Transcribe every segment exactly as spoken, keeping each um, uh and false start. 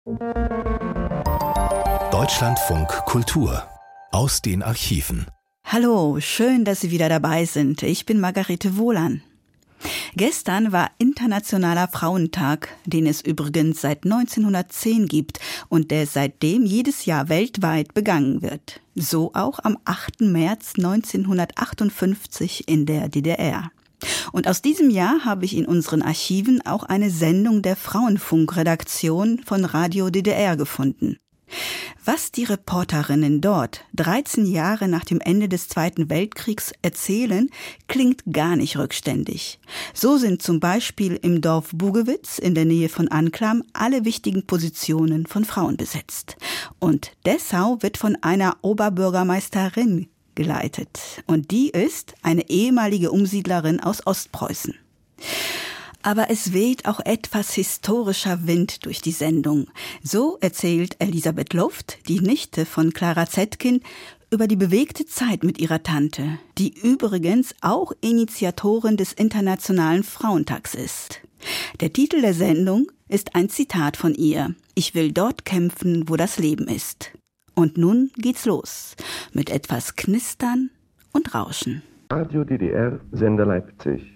Deutschlandfunk Kultur aus den Archiven. Hallo, schön, dass Sie wieder dabei sind. Ich bin Margarete Wohlan. Gestern war Internationaler Frauentag, den es übrigens seit neunzehnhundertzehn gibt und der seitdem jedes Jahr weltweit begangen wird. So auch am achten März neunzehnhundertachtundfünfzig in der D D R. Und aus diesem Jahr habe ich in unseren Archiven auch eine Sendung der Frauenfunkredaktion von Radio D D R gefunden. Was die Reporterinnen dort dreizehn Jahre nach dem Ende des Zweiten Weltkriegs erzählen, klingt gar nicht rückständig. So sind zum Beispiel im Dorf Bugewitz in der Nähe von Anklam alle wichtigen Positionen von Frauen besetzt. Und Dessau wird von einer Oberbürgermeisterin geleitet. Und die ist eine ehemalige Umsiedlerin aus Ostpreußen. Aber es weht auch etwas historischer Wind durch die Sendung. So erzählt Elisabeth Luft, die Nichte von Clara Zetkin, über die bewegte Zeit mit ihrer Tante, die übrigens auch Initiatorin des Internationalen Frauentags ist. Der Titel der Sendung ist ein Zitat von ihr. Ich will dort kämpfen, wo das Leben ist. Und nun geht's los. Mit etwas Knistern und Rauschen. Radio D D R, Sender Leipzig.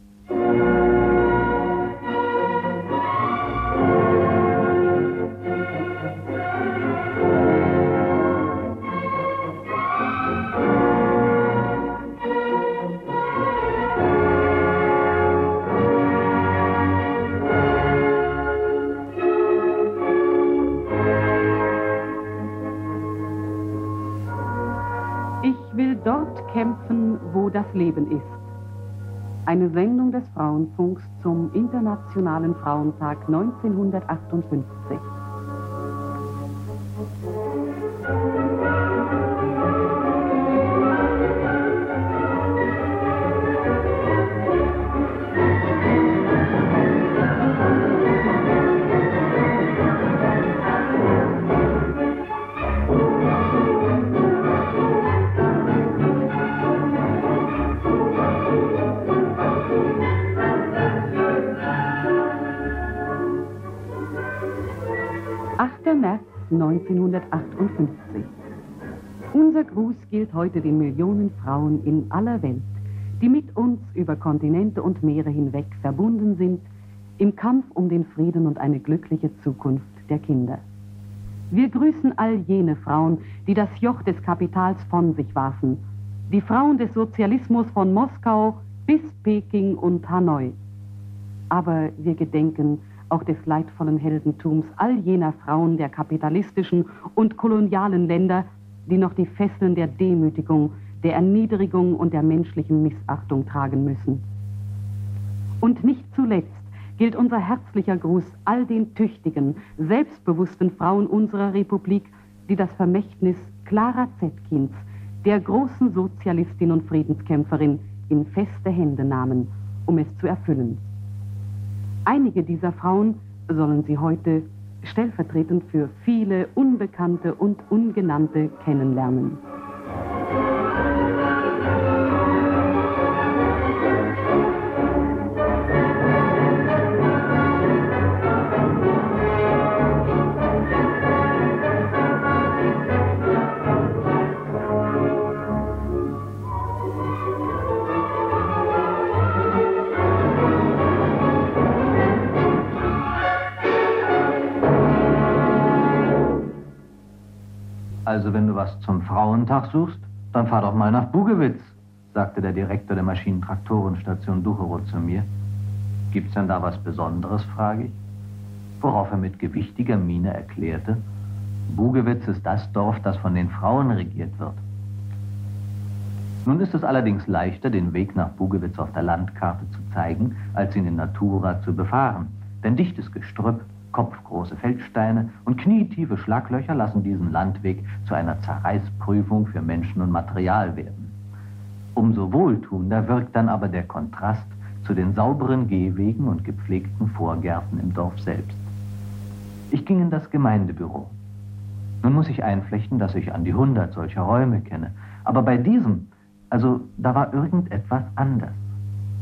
Kämpfen, wo das Leben ist. Eine Sendung des Frauenfunks zum Internationalen Frauentag neunzehnhundertachtundfünfzig. achter März neunzehnhundertachtundfünfzig. Unser Gruß gilt heute den Millionen Frauen in aller Welt, die mit uns über Kontinente und Meere hinweg verbunden sind, im Kampf um den Frieden und eine glückliche Zukunft der Kinder. Wir grüßen all jene Frauen, die das Joch des Kapitals von sich warfen, die Frauen des Sozialismus von Moskau bis Peking und Hanoi. Aber wir gedenken auch des leidvollen Heldentums all jener Frauen der kapitalistischen und kolonialen Länder, die noch die Fesseln der Demütigung, der Erniedrigung und der menschlichen Missachtung tragen müssen. Und nicht zuletzt gilt unser herzlicher Gruß all den tüchtigen, selbstbewussten Frauen unserer Republik, die das Vermächtnis Clara Zetkins, der großen Sozialistin und Friedenskämpferin, in feste Hände nahmen, um es zu erfüllen. Einige dieser Frauen sollen Sie heute stellvertretend für viele Unbekannte und Ungenannte kennenlernen. Also wenn du was zum Frauentag suchst, dann fahr doch mal nach Bugewitz, sagte der Direktor der Maschinentraktorenstation Ducherow zu mir. Gibt's denn da was Besonderes, frage ich. Worauf er mit gewichtiger Miene erklärte, Bugewitz ist das Dorf, das von den Frauen regiert wird. Nun ist es allerdings leichter, den Weg nach Bugewitz auf der Landkarte zu zeigen, als ihn in Natura zu befahren. Denn dichtes Gestrüpp, kopfgroße Feldsteine und knietiefe Schlaglöcher lassen diesen Landweg zu einer Zerreißprüfung für Menschen und Material werden. Umso wohltuender wirkt dann aber der Kontrast zu den sauberen Gehwegen und gepflegten Vorgärten im Dorf selbst. Ich ging in das Gemeindebüro. Nun muss ich einflechten, dass ich an die hundert solcher Räume kenne. Aber bei diesem, also da war irgendetwas anders.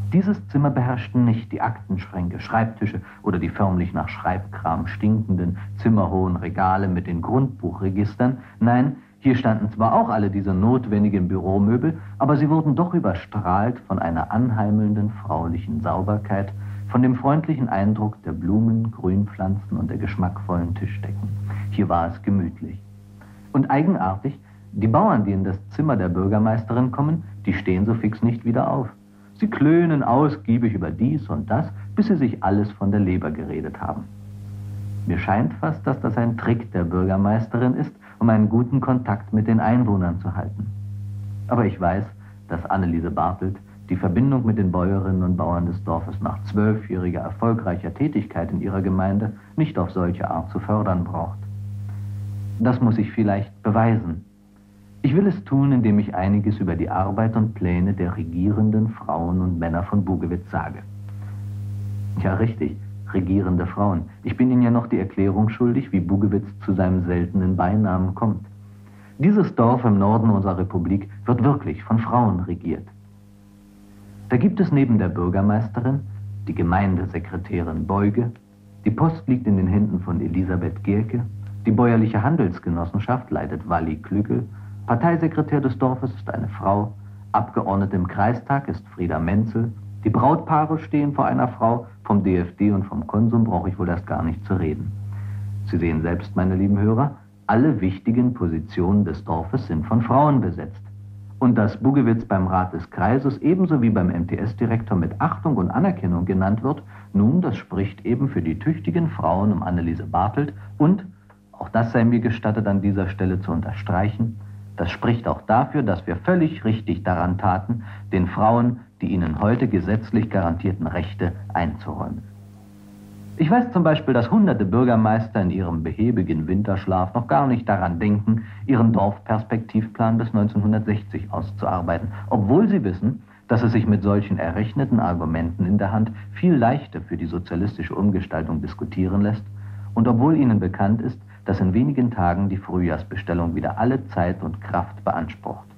Dieses Zimmer beherrschten nicht die Aktenschränke, Schreibtische oder die förmlich nach Schreibkram stinkenden, zimmerhohen Regale mit den Grundbuchregistern. Nein, hier standen zwar auch alle diese notwendigen Büromöbel, aber sie wurden doch überstrahlt von einer anheimelnden fraulichen Sauberkeit, von dem freundlichen Eindruck der Blumen, Grünpflanzen und der geschmackvollen Tischdecken. Hier war es gemütlich. Und eigenartig, die Bauern, die in das Zimmer der Bürgermeisterin kommen, die stehen so fix nicht wieder auf. Sie klönen ausgiebig über dies und das, bis sie sich alles von der Leber geredet haben. Mir scheint fast, dass das ein Trick der Bürgermeisterin ist, um einen guten Kontakt mit den Einwohnern zu halten. Aber ich weiß, dass Anneliese Bartelt die Verbindung mit den Bäuerinnen und Bauern des Dorfes nach zwölfjähriger erfolgreicher Tätigkeit in ihrer Gemeinde nicht auf solche Art zu fördern braucht. Das muss ich vielleicht beweisen. Ich will es tun, indem ich einiges über die Arbeit und Pläne der regierenden Frauen und Männer von Bugewitz sage. Ja, richtig, regierende Frauen. Ich bin Ihnen ja noch die Erklärung schuldig, wie Bugewitz zu seinem seltenen Beinamen kommt. Dieses Dorf im Norden unserer Republik wird wirklich von Frauen regiert. Da gibt es neben der Bürgermeisterin die Gemeindesekretärin Beuge, die Post liegt in den Händen von Elisabeth Gerke, die bäuerliche Handelsgenossenschaft leitet Walli Klügel, Parteisekretär des Dorfes ist eine Frau, Abgeordnete im Kreistag ist Frieda Menzel, die Brautpaare stehen vor einer Frau, vom D F D und vom Konsum brauche ich wohl erst gar nicht zu reden. Sie sehen selbst, meine lieben Hörer, alle wichtigen Positionen des Dorfes sind von Frauen besetzt. Und dass Bugewitz beim Rat des Kreises ebenso wie beim M T S-Direktor mit Achtung und Anerkennung genannt wird, nun, das spricht eben für die tüchtigen Frauen um Anneliese Bartelt und, auch das sei mir gestattet an dieser Stelle zu unterstreichen, das spricht auch dafür, dass wir völlig richtig daran taten, den Frauen die ihnen heute gesetzlich garantierten Rechte einzuräumen. Ich weiß zum Beispiel, dass hunderte Bürgermeister in ihrem behäbigen Winterschlaf noch gar nicht daran denken, ihren Dorfperspektivplan bis neunzehnhundertsechzig auszuarbeiten, obwohl sie wissen, dass es sich mit solchen errechneten Argumenten in der Hand viel leichter für die sozialistische Umgestaltung diskutieren lässt und obwohl ihnen bekannt ist, dass in wenigen Tagen die Frühjahrsbestellung wieder alle Zeit und Kraft beansprucht.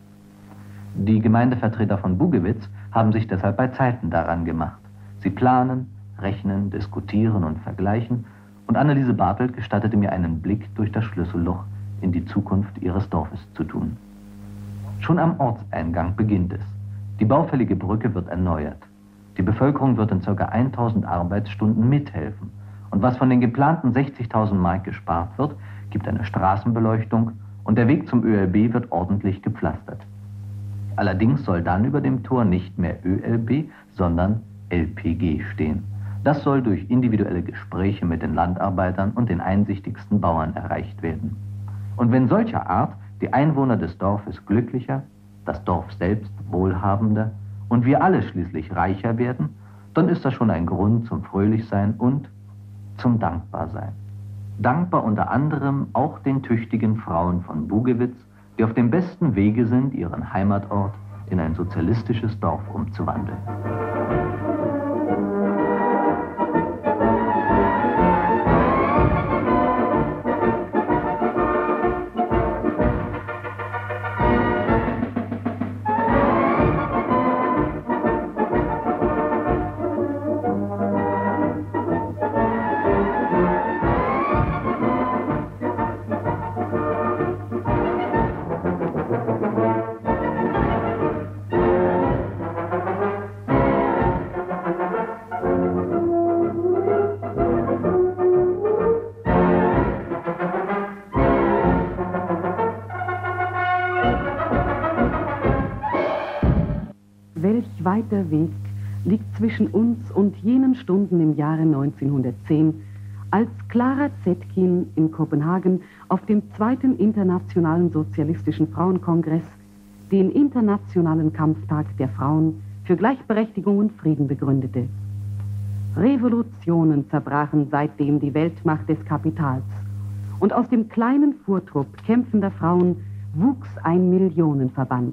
Die Gemeindevertreter von Bugewitz haben sich deshalb bei Zeiten daran gemacht. Sie planen, rechnen, diskutieren und vergleichen und Anneliese Bartelt gestattete mir einen Blick durch das Schlüsselloch in die Zukunft ihres Dorfes zu tun. Schon am Ortseingang beginnt es. Die baufällige Brücke wird erneuert. Die Bevölkerung wird in ca. tausend Arbeitsstunden mithelfen. Und was von den geplanten sechzigtausend Mark gespart wird, gibt eine Straßenbeleuchtung und der Weg zum Ö L B wird ordentlich gepflastert. Allerdings soll dann über dem Tor nicht mehr Ö L B, sondern L P G stehen. Das soll durch individuelle Gespräche mit den Landarbeitern und den einsichtigsten Bauern erreicht werden. Und wenn solcher Art die Einwohner des Dorfes glücklicher, das Dorf selbst wohlhabender und wir alle schließlich reicher werden, dann ist das schon ein Grund zum Fröhlichsein und zum Dankbarsein. Dankbar unter anderem auch den tüchtigen Frauen von Bugewitz, die auf dem besten Wege sind, ihren Heimatort in ein sozialistisches Dorf umzuwandeln. Welch weiter Weg liegt zwischen uns und jenen Stunden im Jahre neunzehnhundertzehn, als Clara Zetkin in Kopenhagen auf dem zweiten Internationalen Sozialistischen Frauenkongress den Internationalen Kampftag der Frauen für Gleichberechtigung und Frieden begründete. Revolutionen zerbrachen seitdem die Weltmacht des Kapitals und aus dem kleinen Fuhrtrupp kämpfender Frauen wuchs ein Millionenverband.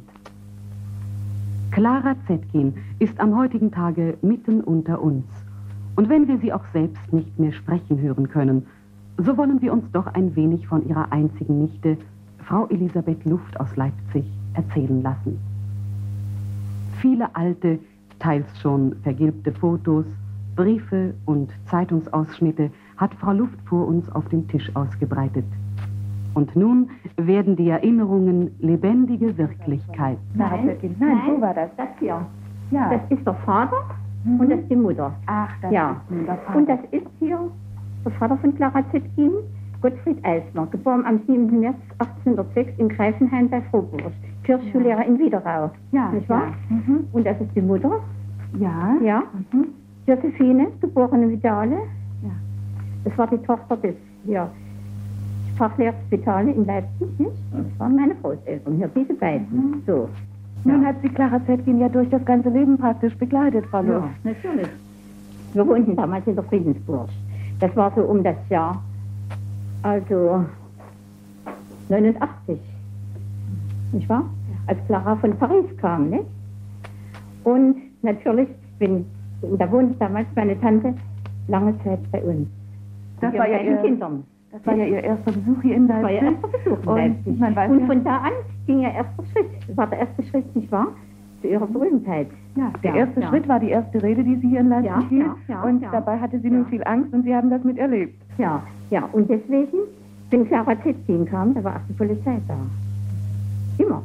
Clara Zetkin ist am heutigen Tage mitten unter uns. Und wenn wir sie auch selbst nicht mehr sprechen hören können, so wollen wir uns doch ein wenig von ihrer einzigen Nichte, Frau Elisabeth Luft aus Leipzig, erzählen lassen. Viele alte, teils schon vergilbte Fotos, Briefe und Zeitungsausschnitte hat Frau Luft vor uns auf dem Tisch ausgebreitet. Und nun werden die Erinnerungen lebendige Wirklichkeit. Nein, nein, nein, so war das. Das hier. Ja. Das ist der Vater mhm. und das ist die Mutter. Ach, das ja. ist nun der Vater. Und das ist hier der Vater von Clara Zetkin, Gottfried Eisner, geboren am siebten März achtzehnhundertsechs in Greifenhain bei Frohburg, Kirchschullehrer ja. in Wiederau. Ja, nicht wahr? Ja. Mhm. Und das ist die Mutter. Ja. Ja. Mhm. Josephine, geborene Vidale. Ja. Das war die Tochter des ja, Fachlehrers Vitale in Leipzig, nicht? Das waren meine Großeltern, hier diese beiden. Mhm. So. Nun ja. hat sie Clara Zetkin ja durch das ganze Leben praktisch begleitet, Frau Luft. Ja, natürlich. Wir wohnten damals in der Friedensburg. Das war so um das Jahr, also neunundachtzig, nicht wahr? Ja. Als Clara von Paris kam, nicht? Und natürlich, bin, da wohnte damals meine Tante lange Zeit bei uns. Das war ja ihr, Kindern. Das war ja ihr erster Besuch hier in Leipzig. Das war ihr erster Besuch in Leipzig. Und, man und von da an ging ihr erster Schritt. Das war der erste Schritt, nicht wahr? Zu ihrer Berühmtheit. Ja, der ja, erste ja. Schritt war die erste Rede, die sie hier in Leipzig ja, hielt. Ja, ja, und ja. dabei hatte sie ja. nun viel Angst und Sie haben das miterlebt. Ja, ja. Und deswegen, wenn Clara Zetkin kam, da war auch die Polizei da. Immer.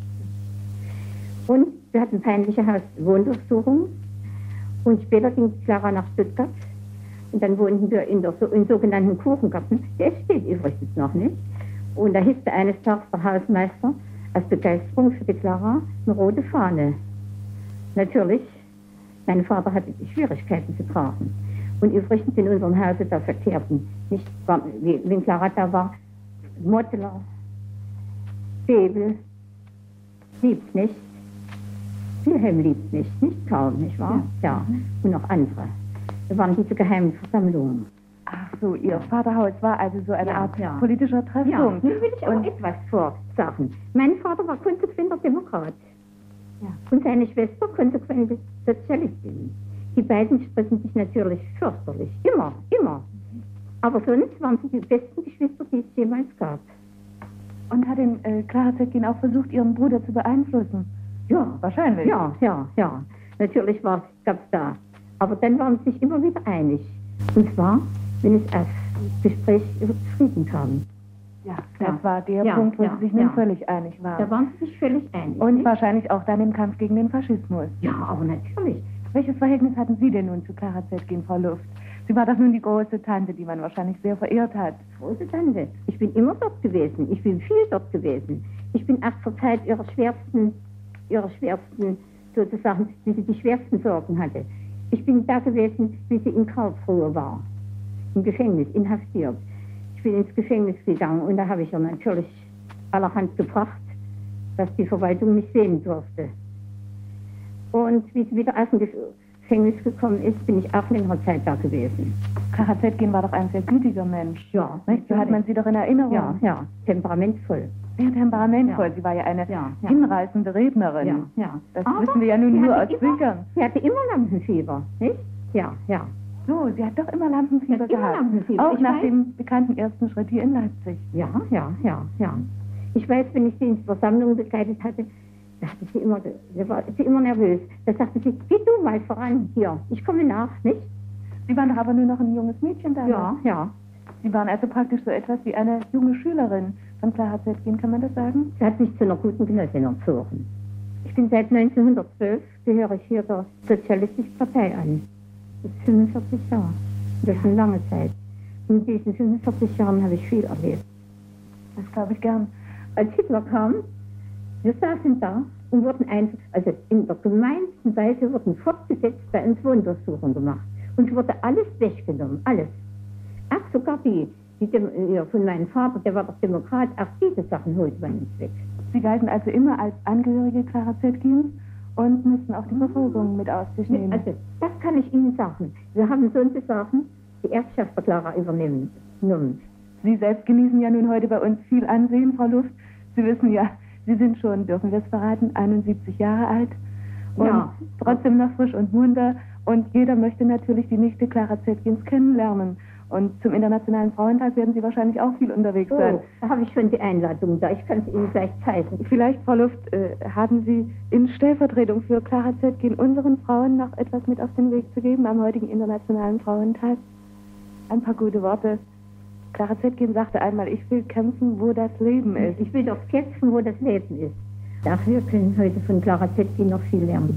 Und wir hatten peinliche Hauswohndurchsuchungen. Und später ging Clara nach Stuttgart. Und dann wohnten wir in der so, in sogenannten Kuchengarten. Der steht übrigens noch nicht. Und da hisste eines Tages der Hausmeister als Begeisterung für die Clara eine rote Fahne. Natürlich, mein Vater hatte die Schwierigkeiten zu tragen. Und übrigens in unserem Hause da verkehrten nicht, wenn Clara da war, Mottler, Bebel, liebt nicht, Wilhelm liebt nicht, nicht kaum, nicht wahr? Ja, ja. Und noch andere. Das waren diese geheimen Versammlungen. Ach so, Ihr Vaterhaus war also so eine ja, Art ja. politischer Treffpunkt. Ja, nun will ich aber etwas vorsagen. Mein Vater war konsequenter Demokrat. Ja. Und seine Schwester konsequente Sozialistin. Die beiden stritten sich natürlich fürchterlich. Immer, immer. Aber sonst waren sie die besten Geschwister, die es jemals gab. Und hat denn äh, Clara Zetkin auch versucht, ihren Bruder zu beeinflussen? Ja, wahrscheinlich. Ja, ja, ja. Natürlich gab es da. Aber dann waren sie sich immer wieder einig. Und zwar, wenn es als Gespräch über Frieden kam. Ja, das ja. war der ja, Punkt, wo ja, sie sich nun ja. völlig einig waren. Da waren sie sich völlig einig. Und nicht? wahrscheinlich auch dann im Kampf gegen den Faschismus. Ja, aber natürlich. Welches Verhältnis hatten Sie denn nun zu Clara Zetkin, Frau Luft? Sie war doch nun die große Tante, die man wahrscheinlich sehr verehrt hat. Große Tante? Ich bin immer dort gewesen. Ich bin viel dort gewesen. Ich bin auch zur Zeit ihrer schwersten, ihrer schwersten, sozusagen, wie sie die schwersten Sorgen hatte. Ich bin da gewesen, wie sie in Karlsruhe war. Im Gefängnis, inhaftiert. Ich bin ins Gefängnis gegangen und da habe ich ihr natürlich allerhand gebracht, dass die Verwaltung mich sehen durfte. Und wie sie wieder aus dem Gefängnis gekommen ist, bin ich auch längere Zeit da gewesen. Clara Zetkin war doch ein sehr gütiger Mensch. Ja. Nicht? So hat man sie doch in Erinnerung. Ja, ja, temperamentvoll. Sehr temperamentvoll. Ja. Sie war ja eine ja, ja. hinreißende Rednerin. Ja, ja. Das Aber wissen wir ja nun nur aus immer, Büchern. Sie hatte immer Lampenfieber, nicht? Ja, ja. So, sie hat doch immer Lampenfieber hat immer gehabt. Lampenfieber. Auch ich nach weiß, dem bekannten ersten Schritt hier in Leipzig. Ja, ja, ja, ja. Ich weiß, wenn ich sie in Versammlungen begleitet hatte, da hatte sie immer, da war sie immer nervös. Da sagte sie, geh du mal voran hier, ich komme nach, nicht? Sie waren doch aber nur noch ein junges Mädchen damals. Ja, ja. Sie waren also praktisch so etwas wie eine junge Schülerin von Clara Zetkin, kann man das sagen? Sie hat mich zu einer guten Genossin erzogen. Ich bin seit neunzehnhundertzwölf, gehöre ich hier der Sozialistischen Partei an. Das ist fünfundvierzig Jahre. Das ist eine lange Zeit. In diesen fünfundvierzig Jahren habe ich viel erlebt. Das glaube ich gern. Als Hitler kam, wir saßen da und wurden ein, also in der gemeinsten Weise wurden fortgesetzt bei uns Wohndurchsuchungen gemacht. Und es wurde alles weggenommen, alles. Ach, sogar die, die Dem, ja, von meinem Vater, der war doch Demokrat, auch diese Sachen holte man uns weg. Sie galten also immer als Angehörige Clara Zetkins und mussten auch die Verfolgung mit auf sich nehmen. Also, das kann ich Ihnen sagen. Wir haben solche Sachen, die Erbschaft der Clara übernehmen. Sie selbst genießen ja nun heute bei uns viel Ansehen, Frau Luft. Sie wissen ja, Sie sind schon, dürfen wir es verraten, einundsiebzig Jahre alt und ja. trotzdem noch frisch und munter. Und jeder möchte natürlich die Nichte Clara Zetkins kennenlernen. Und zum Internationalen Frauentag werden Sie wahrscheinlich auch viel unterwegs Oh, sein. da habe ich schon die Einladung da. Ich kann es Ihnen gleich zeigen. Vielleicht, Frau Luft, äh, haben Sie in Stellvertretung für Clara Zetkin unseren Frauen noch etwas mit auf den Weg zu geben am heutigen Internationalen Frauentag? Ein paar gute Worte. Clara Zetkin sagte einmal, ich will kämpfen, wo das Leben ist. Ich will doch kämpfen, wo das Leben ist. Dafür können wir heute von Clara Zetkin noch viel lernen.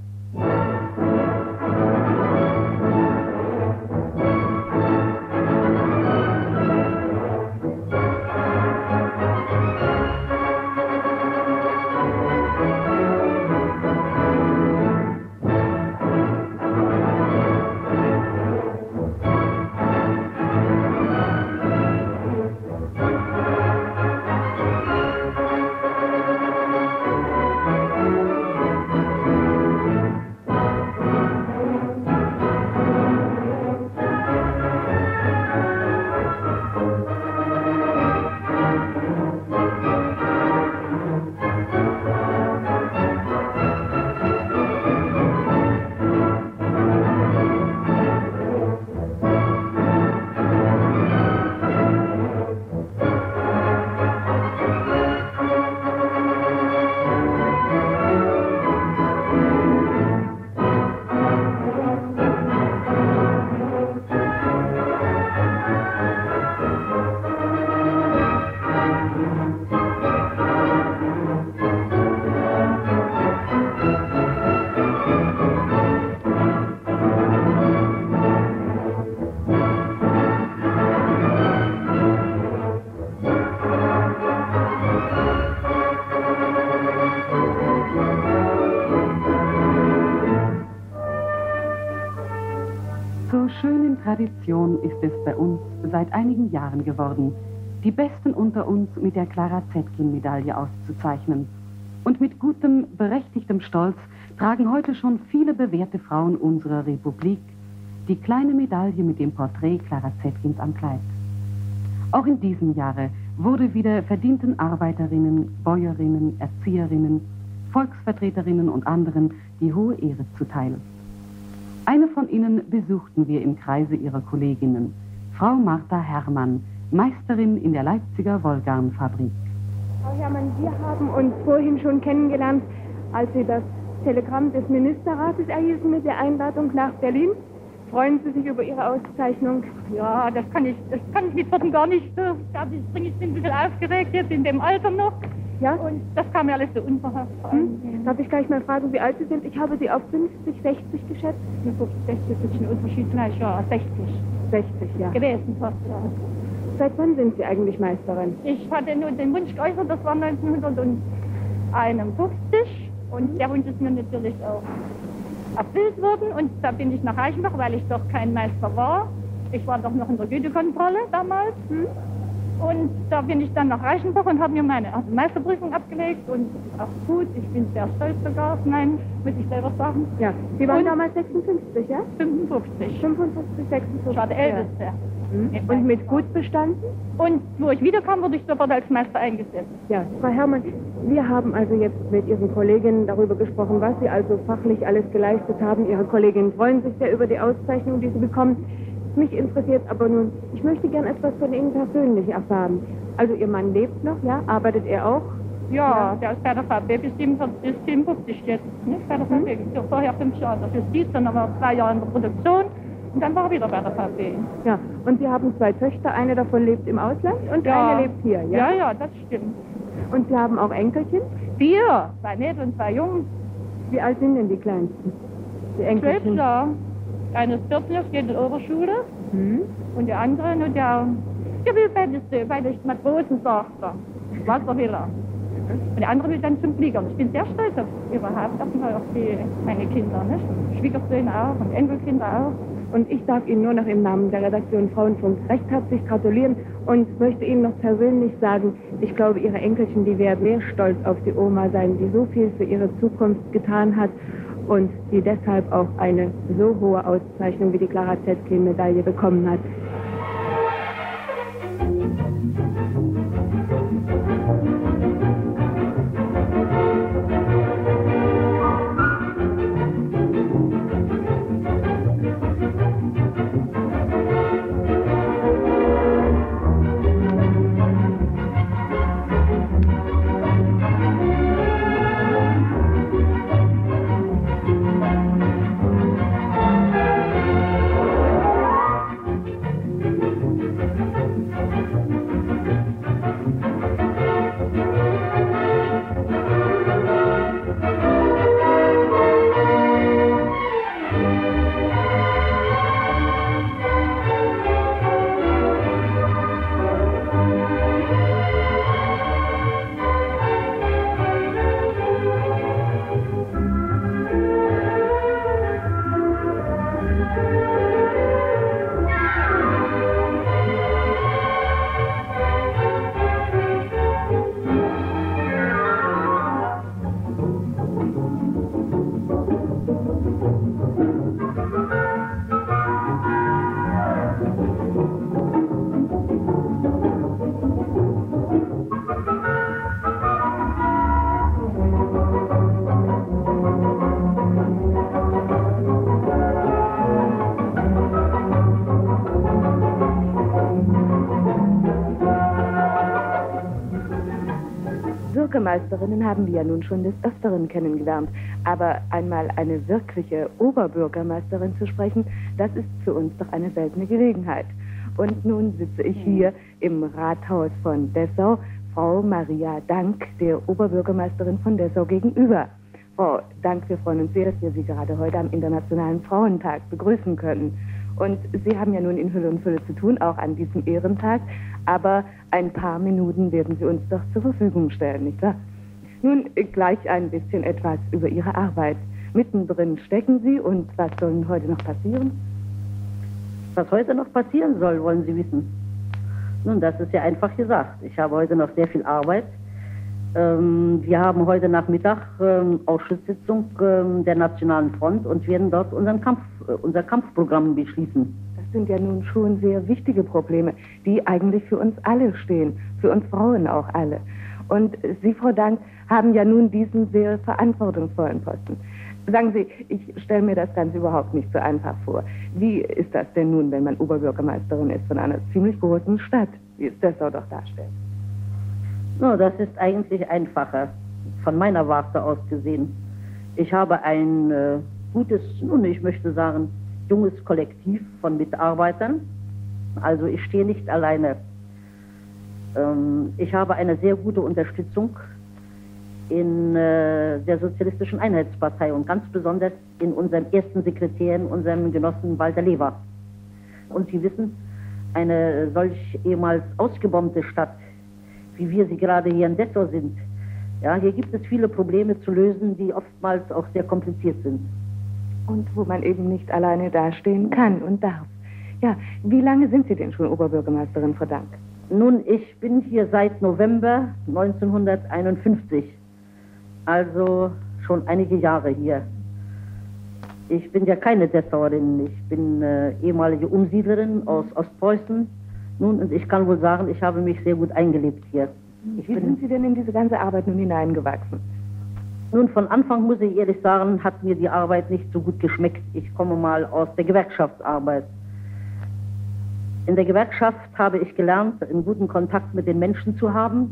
Tradition ist es bei uns seit einigen Jahren geworden, die Besten unter uns mit der Clara Zetkin-Medaille auszuzeichnen. Und mit gutem, berechtigtem Stolz tragen heute schon viele bewährte Frauen unserer Republik die kleine Medaille mit dem Porträt Clara Zetkins am Kleid. Auch in diesem Jahre wurde wieder verdienten Arbeiterinnen, Bäuerinnen, Erzieherinnen, Volksvertreterinnen und anderen die hohe Ehre zuteil. Eine von ihnen besuchten wir im Kreise ihrer Kolleginnen, Frau Martha Herrmann, Meisterin in der Leipziger Wollgarnfabrik. Frau Herrmann, wir haben uns vorhin schon kennengelernt, als Sie das Telegramm des Ministerrates erhielten mit der Einladung nach Berlin. Freuen Sie sich über Ihre Auszeichnung? Ja, das kann ich, das kann ich mit Worten gar nicht so. Ich bin ein bisschen aufgeregt jetzt in dem Alter noch. Ja? Und das kam mir alles so unverhofft. Hm? Darf ich gleich mal fragen, wie alt Sie sind? Ich habe Sie auf fünfzig, sechzig geschätzt. sechzig ist ein Unterschied gleich, ja, sechzig. sechzig, ja. Gewesen fast, ja. Seit wann sind Sie eigentlich Meisterin? Ich hatte nur den Wunsch geäußert, das war neunzehnhunderteinundfünfzig. Und der Wunsch ist mir natürlich auch erfüllt worden. Und da bin ich nach Reichenbach, weil ich doch kein Meister war. Ich war doch noch in der Gütekontrolle damals. Hm? Und da bin ich dann nach Reichenbach und habe mir meine erste Meisterprüfung abgelegt. Und auch gut, ich bin sehr stolz sogar auf meinen, muss ich selber sagen. Ja, Sie waren und damals sechsundfünfzig, ja? fünfundfünfzig. fünfundfünfzig, sechsundfünfzig. Ich war der Älteste. Ja. Hm? Und mit gut bestanden? Und wo ich wiederkam, wurde ich sofort als Meister eingesetzt. Ja, Frau Herrmann, wir haben also jetzt mit Ihren Kolleginnen darüber gesprochen, was Sie also fachlich alles geleistet haben. Ihre Kolleginnen freuen sich sehr über die Auszeichnung, die Sie bekommen. Mich interessiert aber nun, ich möchte gern etwas von Ihnen persönlich erfahren. Also Ihr Mann lebt noch, ja? Arbeitet er auch? Ja, ja. Der ist bei der V B bis siebenundfünfzig jetzt, nicht? Bei der V B. Mhm. Vorher fünf Jahre in der Justiz, dann war er zwei Jahre in der Produktion und dann war er wieder bei der V B. Ja, und Sie haben zwei Töchter, eine davon lebt im Ausland und ja. eine lebt hier, ja? Ja, ja, das stimmt. Und Sie haben auch Enkelchen? Vier, zwei Mädchen und zwei Jungen. Wie alt sind denn die Kleinsten? Die Enkelchen? Zwölf Jahre. Eine ist vierzehn, geht in die Oberschule. Hm? Und der andere, nur der, der will beides, beide Matrosen, sagt er. Wasser will er. Und der andere will dann zum Flieger. Und ich bin sehr stolz auf überhaupt auf, auf die, meine Kinder, nicht? Schwiegersöhne auch und Enkelkinder auch. Und ich darf Ihnen nur noch im Namen der Redaktion Frauenfunk recht herzlich gratulieren und möchte Ihnen noch persönlich sagen, ich glaube, Ihre Enkelchen, die werden sehr stolz auf die Oma sein, die so viel für ihre Zukunft getan hat und die deshalb auch eine so hohe Auszeichnung wie die Clara Zetkin-Medaille bekommen hat. Bürgermeisterinnen haben wir ja nun schon des Öfteren kennengelernt. Aber einmal eine wirkliche Oberbürgermeisterin zu sprechen, das ist für uns doch eine seltene Gelegenheit. Und nun sitze ich hier im Rathaus von Dessau, Frau Maria Dank, der Oberbürgermeisterin von Dessau, gegenüber. Frau Dank, wir freuen uns sehr, dass wir Sie gerade heute am Internationalen Frauentag begrüßen können. Und Sie haben ja nun in Hülle und Fülle zu tun, auch an diesem Ehrentag. Aber ein paar Minuten werden Sie uns doch zur Verfügung stellen, nicht wahr? Nun gleich ein bisschen etwas über Ihre Arbeit. Mittendrin stecken Sie und was soll heute noch passieren? Was heute noch passieren soll, wollen Sie wissen? Nun, das ist ja einfach gesagt. Ich habe heute noch sehr viel Arbeit. Ähm, wir haben heute Nachmittag ähm, Ausschusssitzung ähm, der Nationalen Front und werden dort unseren Kampf, äh, unser Kampfprogramm beschließen. Das sind ja nun schon sehr wichtige Probleme, die eigentlich für uns alle stehen, für uns Frauen auch alle. Und Sie, Frau Dank, haben ja nun diesen sehr verantwortungsvollen Posten. Sagen Sie, ich stelle mir das Ganze überhaupt nicht so einfach vor. Wie ist das denn nun, wenn man Oberbürgermeisterin ist von einer ziemlich großen Stadt, wie es Dessau doch darstellt? No, das ist eigentlich einfacher, von meiner Warte aus gesehen. Ich habe ein äh, gutes, nun, ich möchte sagen, junges Kollektiv von Mitarbeitern. Also ich stehe nicht alleine. Ähm, ich habe eine sehr gute Unterstützung in äh, der Sozialistischen Einheitspartei und ganz besonders in unserem ersten Sekretär, in unserem Genossen Walter Lever. Und Sie wissen, eine solch ehemals ausgebombte Stadt, wie wir sie gerade hier in Dessau sind, ja, hier gibt es viele Probleme zu lösen, die oftmals auch sehr kompliziert sind. Und wo man eben nicht alleine dastehen kann und darf. Ja, wie lange sind Sie denn schon Oberbürgermeisterin, Frau Dank? Nun, ich bin hier seit November neunzehnhunderteinundfünfzig. Also schon einige Jahre hier. Ich bin ja keine Dessauerin, ich bin äh, ehemalige Umsiedlerin aus Ostpreußen. Nun, und ich kann wohl sagen, ich habe mich sehr gut eingelebt hier. Ich Wie bin, sind Sie denn in diese ganze Arbeit nun hineingewachsen? Nun, von Anfang muss ich ehrlich sagen, hat mir die Arbeit nicht so gut geschmeckt. Ich komme mal aus der Gewerkschaftsarbeit. In der Gewerkschaft habe ich gelernt, einen guten Kontakt mit den Menschen zu haben.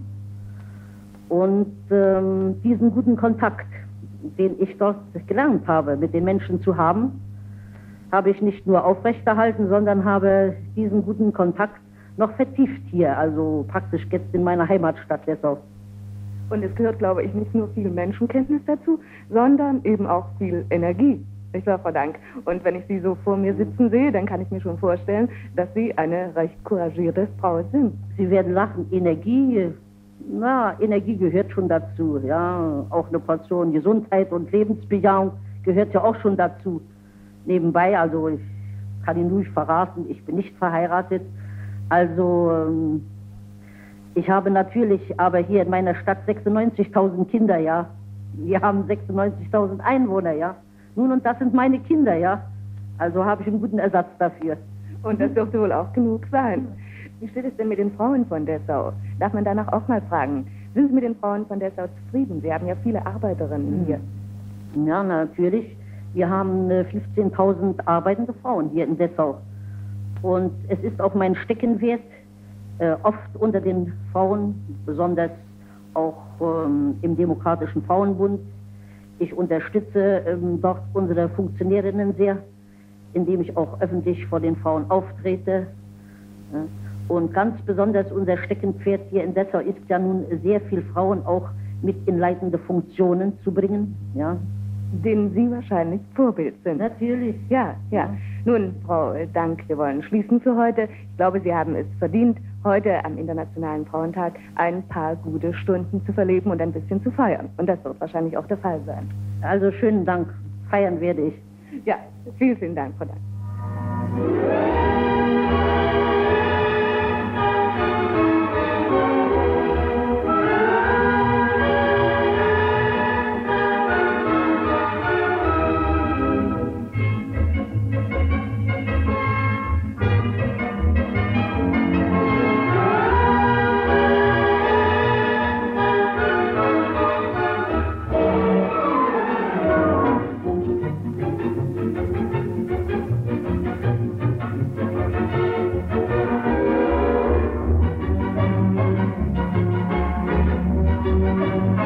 Und ähm, diesen guten Kontakt, den ich dort gelernt habe, mit den Menschen zu haben, habe ich nicht nur aufrechterhalten, sondern habe diesen guten Kontakt noch vertieft hier, also praktisch jetzt in meiner Heimatstadt Dessau. Und es gehört, glaube ich, nicht nur viel Menschenkenntnis dazu, sondern eben auch viel Energie. Ich sage, Frau Dank. Und wenn ich Sie so vor mir sitzen sehe, dann kann ich mir schon vorstellen, dass Sie eine recht couragierte Frau sind. Sie werden lachen, Energie, na, Energie gehört schon dazu, ja, auch eine Portion Gesundheit und Lebensbejahung gehört ja auch schon dazu. Nebenbei, also ich kann Ihnen ruhig verraten, ich bin nicht verheiratet, also ähm, ich habe natürlich aber hier in meiner Stadt sechsundneunzigtausend Kinder, ja. Wir haben sechsundneunzigtausend Einwohner, ja. Nun, und das sind meine Kinder, ja. Also habe ich einen guten Ersatz dafür. Und das dürfte wohl auch genug sein. Wie steht es denn mit den Frauen von Dessau? Darf man danach auch mal fragen? Sind Sie mit den Frauen von Dessau zufrieden? Sie haben ja viele Arbeiterinnen hier. Ja, natürlich. Wir haben fünfzehntausend arbeitende Frauen hier in Dessau. Und es ist auch mein Steckenwert, äh, oft unter den Frauen, besonders auch ähm, im Demokratischen Frauenbund. Ich unterstütze ähm, dort unsere Funktionärinnen sehr, indem ich auch öffentlich vor den Frauen auftrete. Ja. Und ganz besonders unser Steckenpferd hier in Dessau ist ja nun, sehr viel Frauen auch mit in leitende Funktionen zu bringen. Ja. Denen Sie wahrscheinlich Vorbild sind. Natürlich. Ja, ja. Nun, Frau Dank, wir wollen schließen für heute. Ich glaube, Sie haben es verdient, heute am Internationalen Frauentag ein paar gute Stunden zu verleben und ein bisschen zu feiern. Und das wird wahrscheinlich auch der Fall sein. Also schönen Dank. Feiern werde ich. Ja, vielen, vielen Dank, Frau Dank. Thank you.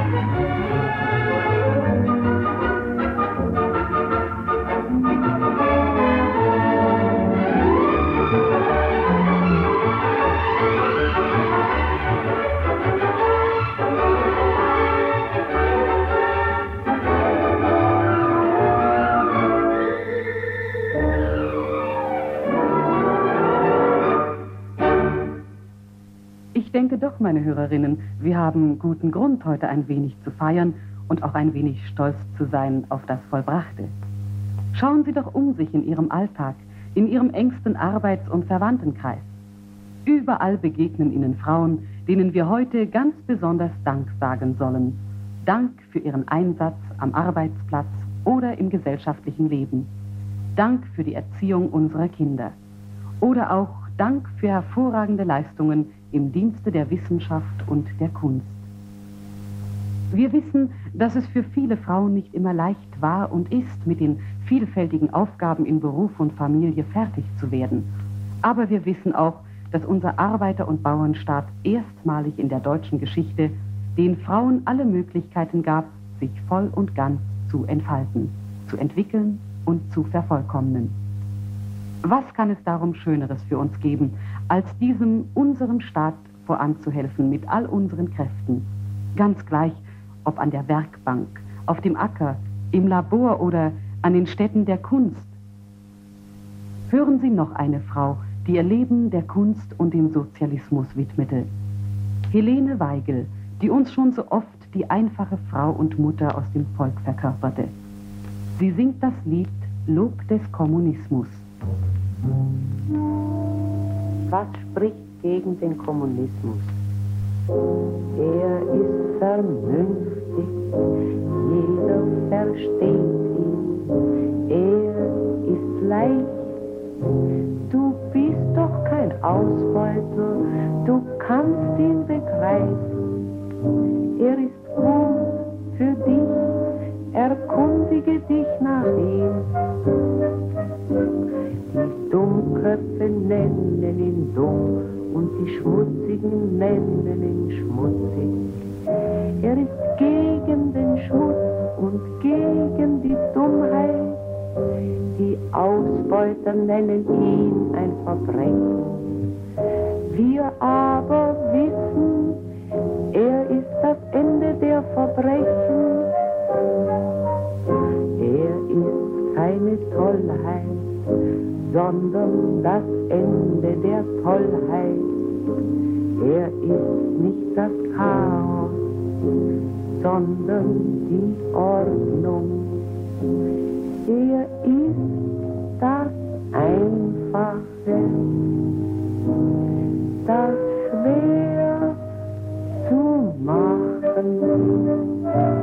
Ich denke doch, meine Hörerinnen, wir haben guten Grund, heute ein wenig zu feiern und auch ein wenig stolz zu sein auf das Vollbrachte. Schauen Sie doch um sich in Ihrem Alltag, in Ihrem engsten Arbeits- und Verwandtenkreis. Überall begegnen Ihnen Frauen, denen wir heute ganz besonders Dank sagen sollen. Dank für ihren Einsatz am Arbeitsplatz oder im gesellschaftlichen Leben. Dank für die Erziehung unserer Kinder. Oder auch Dank für hervorragende Leistungen im Dienste der Wissenschaft und der Kunst. Wir wissen, dass es für viele Frauen nicht immer leicht war und ist, mit den vielfältigen Aufgaben in Beruf und Familie fertig zu werden. Aber wir wissen auch, dass unser Arbeiter- und Bauernstaat erstmalig in der deutschen Geschichte den Frauen alle Möglichkeiten gab, sich voll und ganz zu entfalten, zu entwickeln und zu vervollkommnen. Was kann es darum Schöneres für uns geben, als diesem unserem Staat voranzuhelfen mit all unseren Kräften, ganz gleich, ob an der Werkbank, auf dem Acker, im Labor oder an den Stätten der Kunst. Hören Sie noch eine Frau, die ihr Leben der Kunst und dem Sozialismus widmete. Helene Weigel, die uns schon so oft die einfache Frau und Mutter aus dem Volk verkörperte. Sie singt das Lied Lob des Kommunismus. Was spricht gegen den Kommunismus? Er ist vernünftig, jeder versteht ihn. Er ist leicht, du bist doch kein Ausbeuter, du kannst ihn begreifen. Er ist gut für dich, erkundige dich nach ihm. Die Dummköpfe nennen ihn dumm und die Schmutzigen nennen ihn schmutzig. Er ist gegen den Schmutz und gegen die Dummheit. Die Ausbeuter nennen ihn ein Verbrechen. Wir aber wissen, er ist das Ende der Verbrechen. Er ist keine Tollheit, sondern das Ende der Tollheit. Er ist nicht das Chaos, sondern die Ordnung. Er ist das Einfache, das schwer zu machen.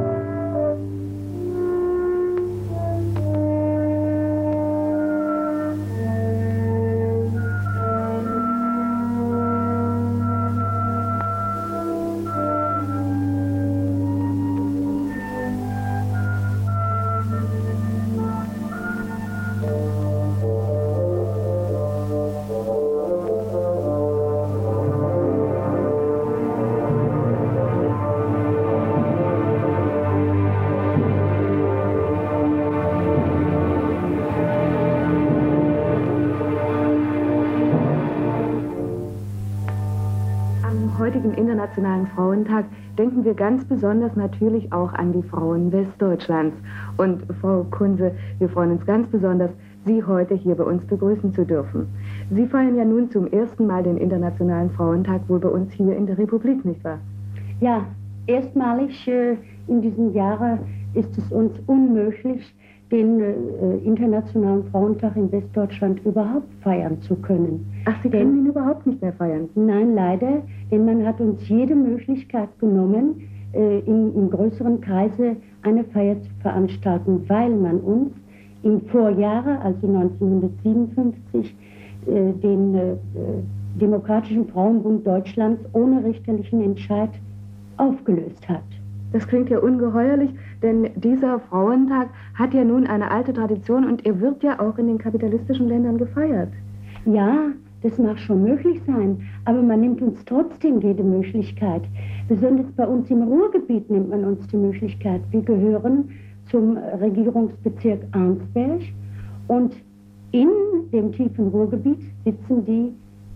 Internationalen Frauentag denken wir ganz besonders natürlich auch an die Frauen Westdeutschlands. Und Frau Kunze, wir freuen uns ganz besonders, Sie heute hier bei uns begrüßen zu dürfen. Sie feiern ja nun zum ersten Mal den Internationalen Frauentag wohl bei uns hier in der Republik, nicht wahr? Ja, erstmalig äh, in diesem Jahre ist es uns unmöglich, den äh, Internationalen Frauentag in Westdeutschland überhaupt feiern zu können. Ach, Sie können denn, ihn überhaupt nicht mehr feiern? Nein, leider, denn man hat uns jede Möglichkeit genommen, äh, in, im größeren Kreise eine Feier zu veranstalten, weil man uns im Vorjahre, also neunzehnhundertsiebenundfünfzig, äh, den äh, Demokratischen Frauenbund Deutschlands ohne richterlichen Entscheid aufgelöst hat. Das klingt ja ungeheuerlich, denn dieser Frauentag hat ja nun eine alte Tradition und er wird ja auch in den kapitalistischen Ländern gefeiert. Ja, das mag schon möglich sein, aber man nimmt uns trotzdem jede Möglichkeit. Besonders bei uns im Ruhrgebiet nimmt man uns die Möglichkeit. Wir gehören zum Regierungsbezirk Arnsberg und in dem tiefen Ruhrgebiet sitzen die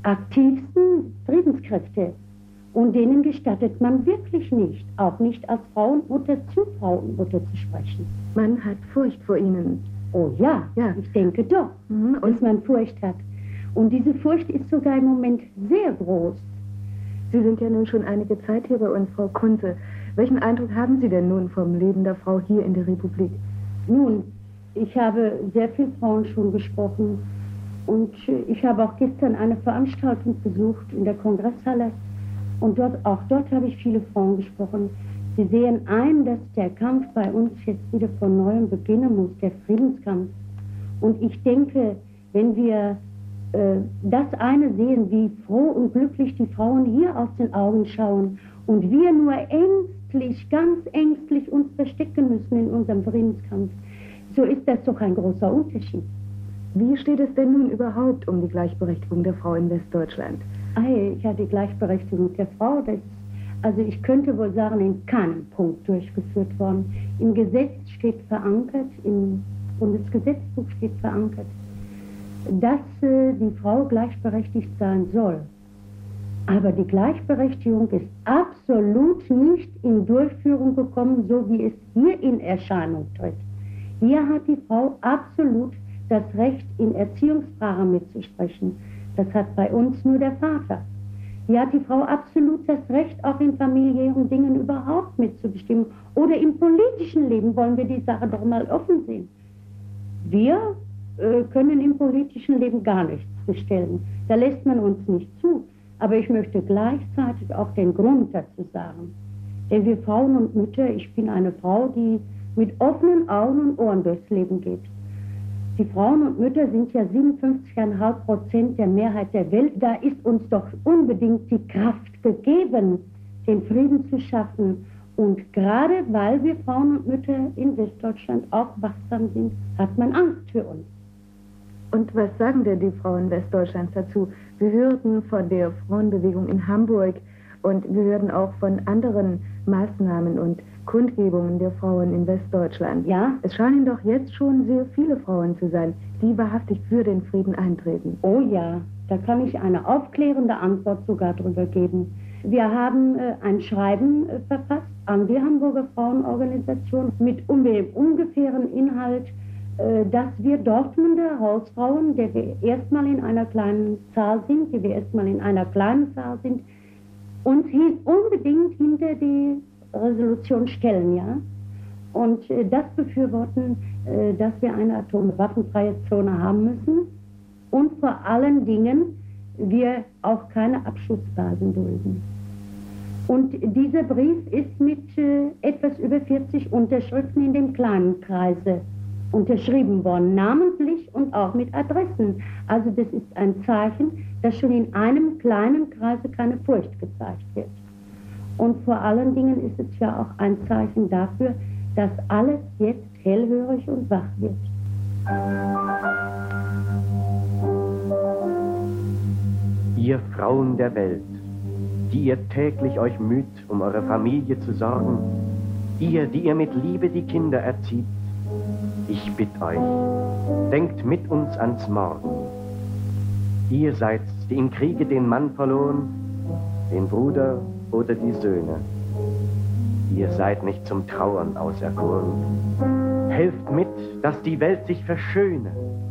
aktivsten Friedenskräfte. Und denen gestattet man wirklich nicht, auch nicht als Frauenmutter zu Frauenmutter zu sprechen. Man hat Furcht vor ihnen. Oh ja, ja. Ich denke doch, mhm. dass man Furcht hat. Und diese Furcht ist sogar im Moment sehr groß. Sie sind ja nun schon einige Zeit hier bei uns, Frau Kunze. Welchen Eindruck haben Sie denn nun vom Leben der Frau hier in der Republik? Nun, ich habe sehr viele Frauen schon gesprochen und ich habe auch gestern eine Veranstaltung besucht in der Kongresshalle und dort, auch dort habe ich viele Frauen gesprochen. Sie sehen ein, dass der Kampf bei uns jetzt wieder von neuem beginnen muss, der Friedenskampf. Und ich denke, wenn wir äh, das eine sehen, wie froh und glücklich die Frauen hier aus den Augen schauen und wir nur ängstlich, ganz ängstlich uns verstecken müssen in unserem Friedenskampf, so ist das doch ein großer Unterschied. Wie steht es denn nun überhaupt um die Gleichberechtigung der Frau in Westdeutschland? Ei, ja, die Gleichberechtigung der Frau, das, also ich könnte wohl sagen, in keinem Punkt durchgeführt worden. Im Gesetz steht verankert, im Bundesgesetzbuch steht verankert, dass äh, die Frau gleichberechtigt sein soll. Aber die Gleichberechtigung ist absolut nicht in Durchführung gekommen, so wie es hier in Erscheinung tritt. Hier hat die Frau absolut das Recht, in Erziehungsfragen mitzusprechen. Das hat bei uns nur der Vater. Hier hat die Frau absolut das Recht, auch in familiären Dingen überhaupt mitzubestimmen. Oder im politischen Leben wollen wir die Sache doch mal offen sehen. Wir äh, können im politischen Leben gar nichts bestellen. Da lässt man uns nicht zu. Aber ich möchte gleichzeitig auch den Grund dazu sagen. Denn wir Frauen und Mütter, ich bin eine Frau, die mit offenen Augen und Ohren durchs Leben geht. Die Frauen und Mütter sind ja siebenundfünfzig Komma fünf Prozent der Mehrheit der Welt. Da ist uns doch unbedingt die Kraft gegeben, den Frieden zu schaffen. Und gerade weil wir Frauen und Mütter in Westdeutschland auch wachsam sind, hat man Angst für uns. Und was sagen denn die Frauen Westdeutschlands dazu? Wir hörten von der Frauenbewegung in Hamburg und wir hörten auch von anderen Maßnahmen und Kundgebungen der Frauen in Westdeutschland. Ja? Es scheinen doch jetzt schon sehr viele Frauen zu sein, die wahrhaftig für den Frieden eintreten. Oh ja, da kann ich eine aufklärende Antwort sogar drüber geben. Wir haben äh, ein Schreiben äh, verfasst an die Hamburger Frauenorganisation mit um, ungefähren Inhalt, äh, dass wir Dortmunder Hausfrauen, die wir erstmal in einer kleinen Zahl sind, die wir erstmal in einer kleinen Zahl sind, uns hin, unbedingt hinter die Resolution stellen, ja. Und äh, das befürworten, äh, dass wir eine atomwaffenfreie Zone haben müssen und vor allen Dingen wir auch keine Abschussbasen dulden. Und dieser Brief ist mit äh, etwas über vierzig Unterschriften in dem kleinen Kreise unterschrieben worden, namentlich und auch mit Adressen. Also das ist ein Zeichen, dass schon in einem kleinen Kreise keine Furcht gezeigt wird. Und vor allen Dingen ist es ja auch ein Zeichen dafür, dass alles jetzt hellhörig und wach wird. Ihr Frauen der Welt, die ihr täglich euch müht, um eure Familie zu sorgen, ihr, die ihr mit Liebe die Kinder erzieht, ich bitte euch, denkt mit uns ans Morgen. Ihr seid's, die im Kriege den Mann verloren, den Bruder oder die Söhne. Ihr seid nicht zum Trauern auserkoren. Helft mit, dass die Welt sich verschöne.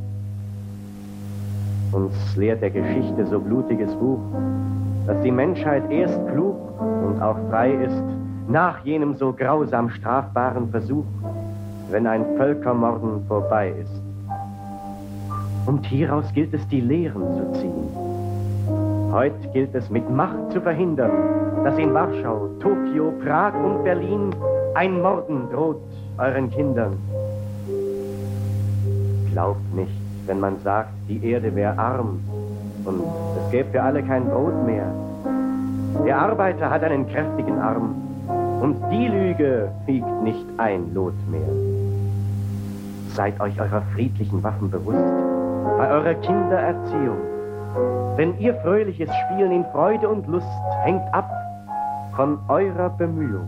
Uns lehrt der Geschichte so blutiges Buch, dass die Menschheit erst klug und auch frei ist, nach jenem so grausam strafbaren Versuch, wenn ein Völkermorden vorbei ist. Und hieraus gilt es, die Lehren zu ziehen. Heute gilt es, mit Macht zu verhindern, dass in Warschau, Tokio, Prag und Berlin ein Morden droht euren Kindern. Glaubt nicht, wenn man sagt, die Erde wäre arm und es gäbe für alle kein Brot mehr. Der Arbeiter hat einen kräftigen Arm und die Lüge wiegt nicht ein Lot mehr. Seid euch eurer friedlichen Waffen bewusst, bei eurer Kindererziehung. Denn ihr fröhliches Spielen in Freude und Lust hängt ab von eurer Bemühung.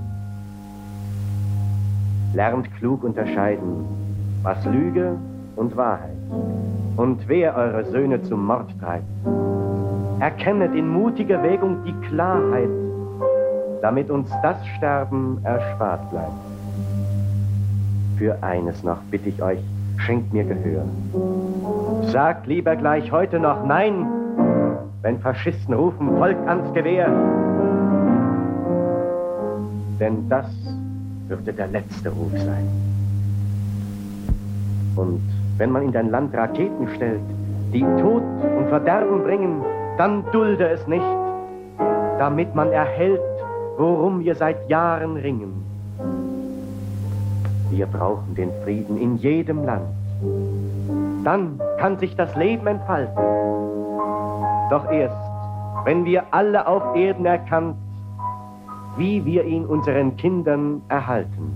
Lernt klug unterscheiden, was Lüge und Wahrheit, und wer eure Söhne zum Mord treibt. Erkennet in mutiger Wägung die Klarheit, damit uns das Sterben erspart bleibt. Für eines noch bitte ich euch, schenkt mir Gehör. Sagt lieber gleich heute noch Nein, wenn Faschisten rufen, Volk ans Gewehr. denn das würde der letzte Ruf sein. Und wenn man in dein Land Raketen stellt, die Tod und Verderben bringen, dann dulde es nicht, damit man erhält, worum wir seit Jahren ringen. Wir brauchen den Frieden in jedem Land. Dann kann sich das Leben entfalten. Doch erst, wenn wir alle auf Erden erkannt, wie wir ihn unseren Kindern erhalten.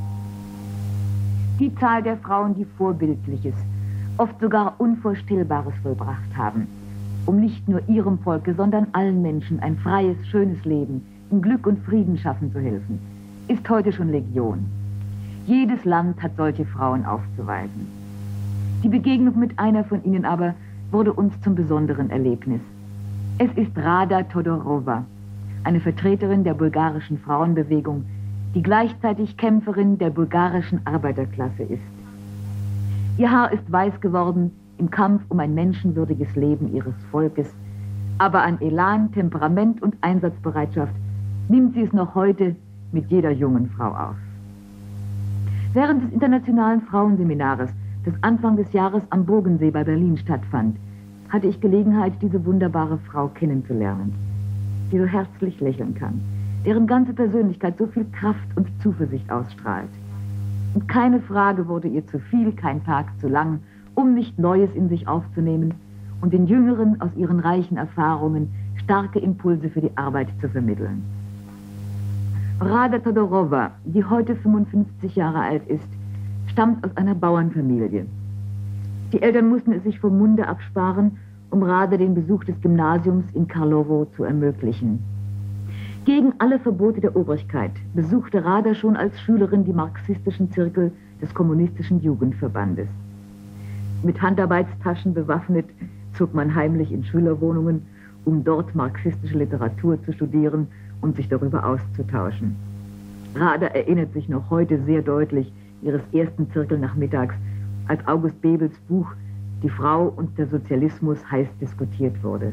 Die Zahl der Frauen, die Vorbildliches, oft sogar Unvorstellbares vollbracht haben, um nicht nur ihrem Volke, sondern allen Menschen ein freies, schönes Leben in Glück und Frieden schaffen zu helfen, ist heute schon Legion. Jedes Land hat solche Frauen aufzuweisen. Die Begegnung mit einer von ihnen aber wurde uns zum besonderen Erlebnis. Es ist Rada Todorova, eine Vertreterin der bulgarischen Frauenbewegung, die gleichzeitig Kämpferin der bulgarischen Arbeiterklasse ist. Ihr Haar ist weiß geworden im Kampf um ein menschenwürdiges Leben ihres Volkes, aber an Elan, Temperament und Einsatzbereitschaft nimmt sie es noch heute mit jeder jungen Frau auf. Während des internationalen Frauenseminares, das Anfang des Jahres am Burgensee bei Berlin stattfand, hatte ich Gelegenheit, diese wunderbare Frau kennenzulernen, die so herzlich lächeln kann, deren ganze Persönlichkeit so viel Kraft und Zuversicht ausstrahlt. Und keine Frage wurde ihr zu viel, kein Tag zu lang, um nicht Neues in sich aufzunehmen und den Jüngeren aus ihren reichen Erfahrungen starke Impulse für die Arbeit zu vermitteln. Rada Todorova, die heute fünfundfünfzig Jahre alt ist, stammt aus einer Bauernfamilie. Die Eltern mussten es sich vom Munde absparen, um Rada den Besuch des Gymnasiums in Karlowo zu ermöglichen. Gegen alle Verbote der Obrigkeit besuchte Rada schon als Schülerin die marxistischen Zirkel des kommunistischen Jugendverbandes. Mit Handarbeitstaschen bewaffnet zog man heimlich in Schülerwohnungen, um dort marxistische Literatur zu studieren und sich darüber auszutauschen. Rada erinnert sich noch heute sehr deutlich ihres ersten Zirkelnachmittags, als August Bebels Buch Die Frau und der Sozialismus heiß diskutiert wurde.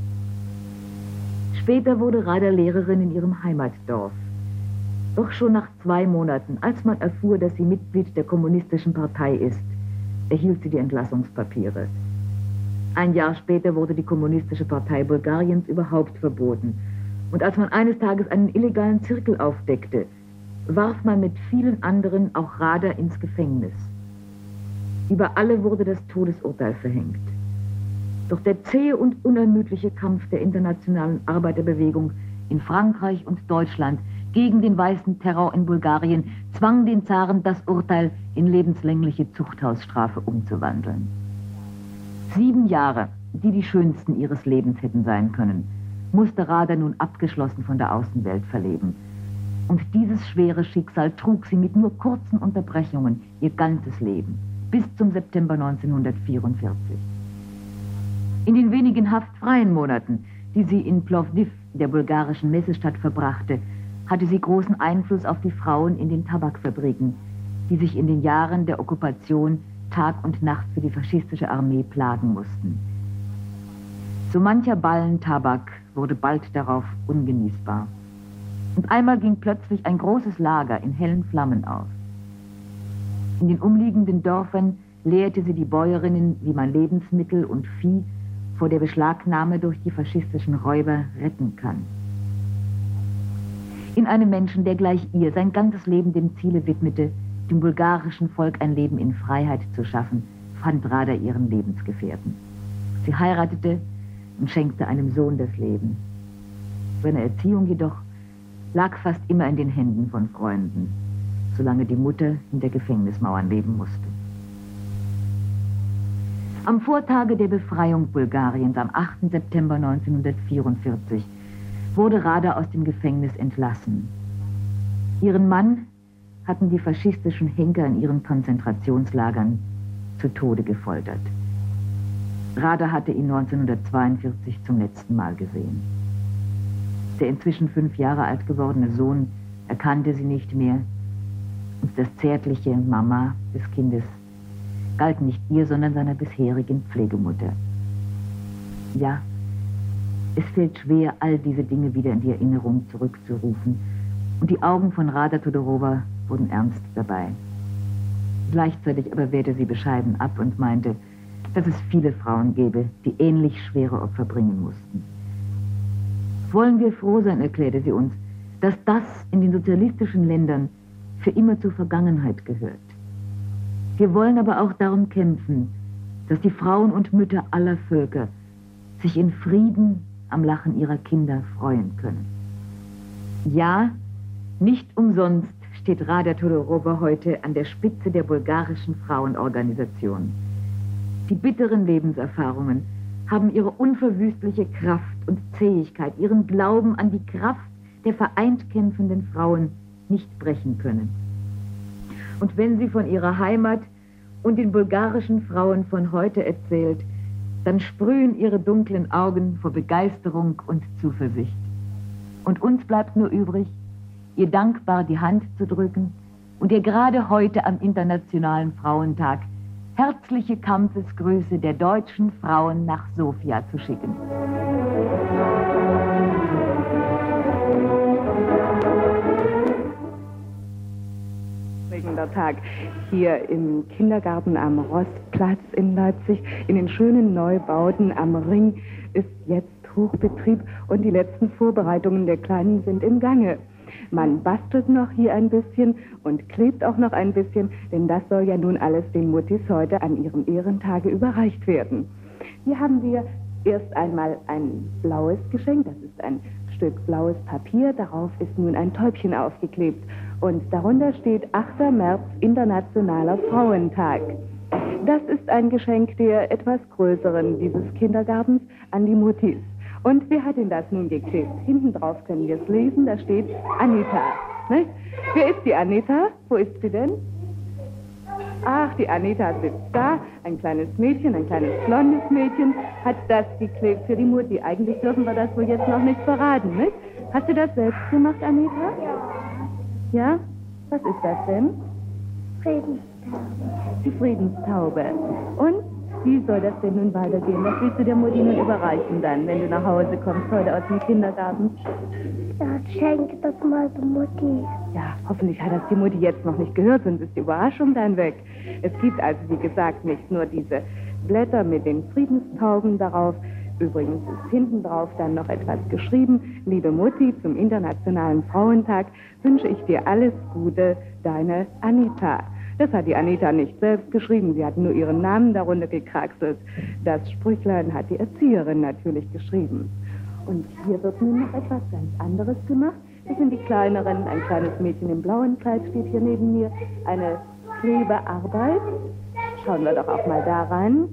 Später wurde Rada Lehrerin in ihrem Heimatdorf. Doch schon nach zwei Monaten, als man erfuhr, dass sie Mitglied der Kommunistischen Partei ist, erhielt sie die Entlassungspapiere. Ein Jahr später wurde die Kommunistische Partei Bulgariens überhaupt verboten. Und als man eines Tages einen illegalen Zirkel aufdeckte, warf man mit vielen anderen auch Rada ins Gefängnis. Über alle wurde das Todesurteil verhängt. Doch der zähe und unermüdliche Kampf der internationalen Arbeiterbewegung in Frankreich und Deutschland gegen den weißen Terror in Bulgarien zwang den Zaren, das Urteil in lebenslängliche Zuchthausstrafe umzuwandeln. Sieben Jahre, die die schönsten ihres Lebens hätten sein können, musste Rada nun abgeschlossen von der Außenwelt verleben. Und dieses schwere Schicksal trug sie mit nur kurzen Unterbrechungen ihr ganzes Leben, bis zum September neunzehnhundertvierundvierzig. In den wenigen haftfreien Monaten, die sie in Plovdiv, der bulgarischen Messestadt, verbrachte, hatte sie großen Einfluss auf die Frauen in den Tabakfabriken, die sich in den Jahren der Okkupation Tag und Nacht für die faschistische Armee plagen mussten. So mancher Ballen Tabak wurde bald darauf ungenießbar. Und einmal ging plötzlich ein großes Lager in hellen Flammen auf. In den umliegenden Dörfern lehrte sie die Bäuerinnen, wie man Lebensmittel und Vieh vor der Beschlagnahme durch die faschistischen Räuber retten kann. In einem Menschen, der gleich ihr sein ganzes Leben dem Ziele widmete, dem bulgarischen Volk ein Leben in Freiheit zu schaffen, fand Rada ihren Lebensgefährten. Sie heiratete und schenkte einem Sohn das Leben. Seine Erziehung jedoch lag fast immer in den Händen von Freunden, solange die Mutter hinter Gefängnismauern leben musste. Am Vortage der Befreiung Bulgariens, am achten September neunzehnhundertvierundvierzig, wurde Rada aus dem Gefängnis entlassen. Ihren Mann hatten die faschistischen Henker in ihren Konzentrationslagern zu Tode gefoltert. Rada hatte ihn neunzehnhundertzweiundvierzig zum letzten Mal gesehen. Der inzwischen fünf Jahre alt gewordene Sohn erkannte sie nicht mehr und das zärtliche Mama des Kindes galt nicht ihr, sondern seiner bisherigen Pflegemutter. Ja, es fällt schwer, all diese Dinge wieder in die Erinnerung zurückzurufen Und die Augen von Rada Todorova wurden ernst dabei. Gleichzeitig aber wehrte sie bescheiden ab und meinte, dass es viele Frauen gäbe, die ähnlich schwere Opfer bringen mussten. Wollen wir froh sein, erklärte sie uns, dass das in den sozialistischen Ländern für immer zur Vergangenheit gehört. Wir wollen aber auch darum kämpfen, dass die Frauen und Mütter aller Völker sich in Frieden am Lachen ihrer Kinder freuen können. Ja, nicht umsonst steht Rada Todorova heute an der Spitze der bulgarischen Frauenorganisation. Die bitteren Lebenserfahrungen haben ihre unverwüstliche Kraft und Zähigkeit, ihren Glauben an die Kraft der vereint kämpfenden Frauen nicht brechen können. Und wenn sie von ihrer Heimat und den bulgarischen Frauen von heute erzählt, dann sprühen ihre dunklen Augen vor Begeisterung und Zuversicht. Und uns bleibt nur übrig, ihr dankbar die Hand zu drücken und ihr gerade heute am Internationalen Frauentag herzliche Kampfesgrüße der deutschen Frauen nach Sofia zu schicken. Prägender Tag hier im Kindergarten am Rostplatz in Leipzig. In den schönen Neubauten am Ring ist jetzt Hochbetrieb und die letzten Vorbereitungen der Kleinen sind im Gange. Man bastelt noch hier ein bisschen und klebt auch noch ein bisschen, denn das soll ja nun alles den Muttis heute an ihrem Ehrentage überreicht werden. Hier haben wir erst einmal ein blaues Geschenk, das ist ein Stück blaues Papier, darauf ist nun ein Täubchen aufgeklebt und darunter steht achter März, Internationaler Frauentag. Das ist ein Geschenk der etwas größeren dieses Kindergartens an die Muttis. Und wer hat denn das nun geklebt? Hinten drauf können wir es lesen, da steht Anita. Ne? Wer ist die Anita? Wo ist sie denn? Ach, die Anita sitzt da. Ein kleines Mädchen, ein kleines blondes Mädchen hat das geklebt für die Mutti. Eigentlich dürfen wir das wohl jetzt noch nicht verraten, ne? Hast du das selbst gemacht, Anita? Ja. Ja? Was ist das denn? Friedenstaube. Die Friedenstaube. Und? Wie soll das denn nun weitergehen? Was willst du der Mutti nun überreichen dann, wenn du nach Hause kommst heute aus dem Kindergarten? Ja, schenke das mal der Mutti. Ja, hoffentlich hat das die Mutti jetzt noch nicht gehört, sonst ist die Überraschung dann weg. Es gibt also, wie gesagt, nicht nur diese Blätter mit den Friedenstauben darauf. Übrigens ist hinten drauf dann noch etwas geschrieben. Liebe Mutti, zum Internationalen Frauentag wünsche ich dir alles Gute, deine Anita. Das hat die Anita nicht selbst geschrieben, sie hat nur ihren Namen darunter gekraxelt. Das Sprüchlein hat die Erzieherin natürlich geschrieben. Und hier wird nun noch etwas ganz anderes gemacht. Das sind die kleineren, ein kleines Mädchen im blauen Kleid steht hier neben mir. Eine Klebearbeit. Schauen wir doch auch mal da rein.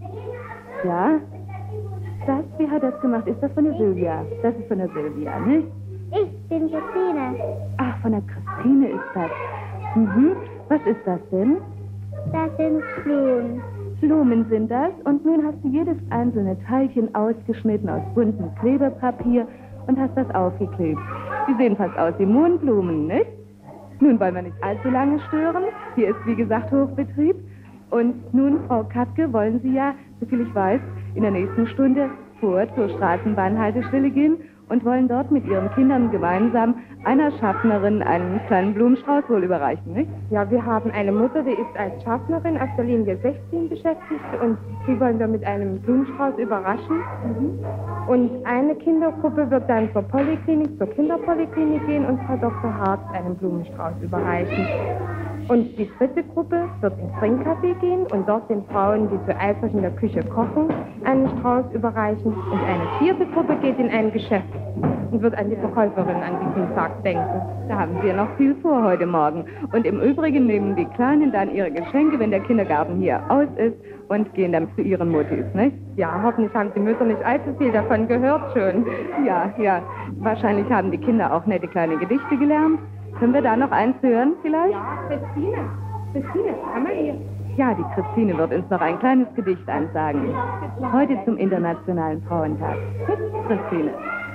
Ja, das, wie hat das gemacht? Ist das von der Silvia? Das ist von der Silvia, nicht? Ich bin Christine. Ach, von der Christine ist das. Mhm. Was ist das denn? Das sind Blumen. Blumen sind das. Und nun hast du jedes einzelne Teilchen ausgeschnitten aus buntem Klebepapier und hast das aufgeklebt. Die sehen fast aus wie Mohnblumen, nicht? Nun wollen wir nicht allzu lange stören. Hier ist, wie gesagt, Hochbetrieb. Und nun, Frau Katke, wollen Sie ja, soviel ich weiß, in der nächsten Stunde vor zur Straßenbahnhaltestelle gehen und wollen dort mit Ihren Kindern gemeinsam einer Schaffnerin einen kleinen Blumenstrauß wohl überreichen, nicht? Ja, wir haben eine Mutter, die ist als Schaffnerin auf der Linie sechzehn beschäftigt und die wollen wir mit einem Blumenstrauß überraschen. Mhm. Und eine Kindergruppe wird dann zur Poliklinik, zur Kinderpoliklinik gehen und Frau Doktor Harz einen Blumenstrauß überreichen. Und die dritte Gruppe wird ins Trinkcafé gehen und dort den Frauen, die so eifrig in der Küche kochen, einen Strauß überreichen. Und eine vierte Gruppe geht in ein Geschäft und wird an die Verkäuferin an diesem Tag denken. Da haben wir noch viel vor heute Morgen. Und im Übrigen nehmen die Kleinen dann ihre Geschenke, wenn der Kindergarten hier aus ist, und gehen dann zu ihren Muttis, nicht? Ja, hoffentlich haben die Mütter nicht allzu viel davon gehört schon. Ja, ja. Wahrscheinlich haben die Kinder auch nette kleine Gedichte gelernt. Können wir da noch eins hören vielleicht? Ja, Christine. Christine, komm mal hier. Ja, die Christine wird uns noch ein kleines Gedicht ansagen. Heute zum Internationalen Frauentag. Christine.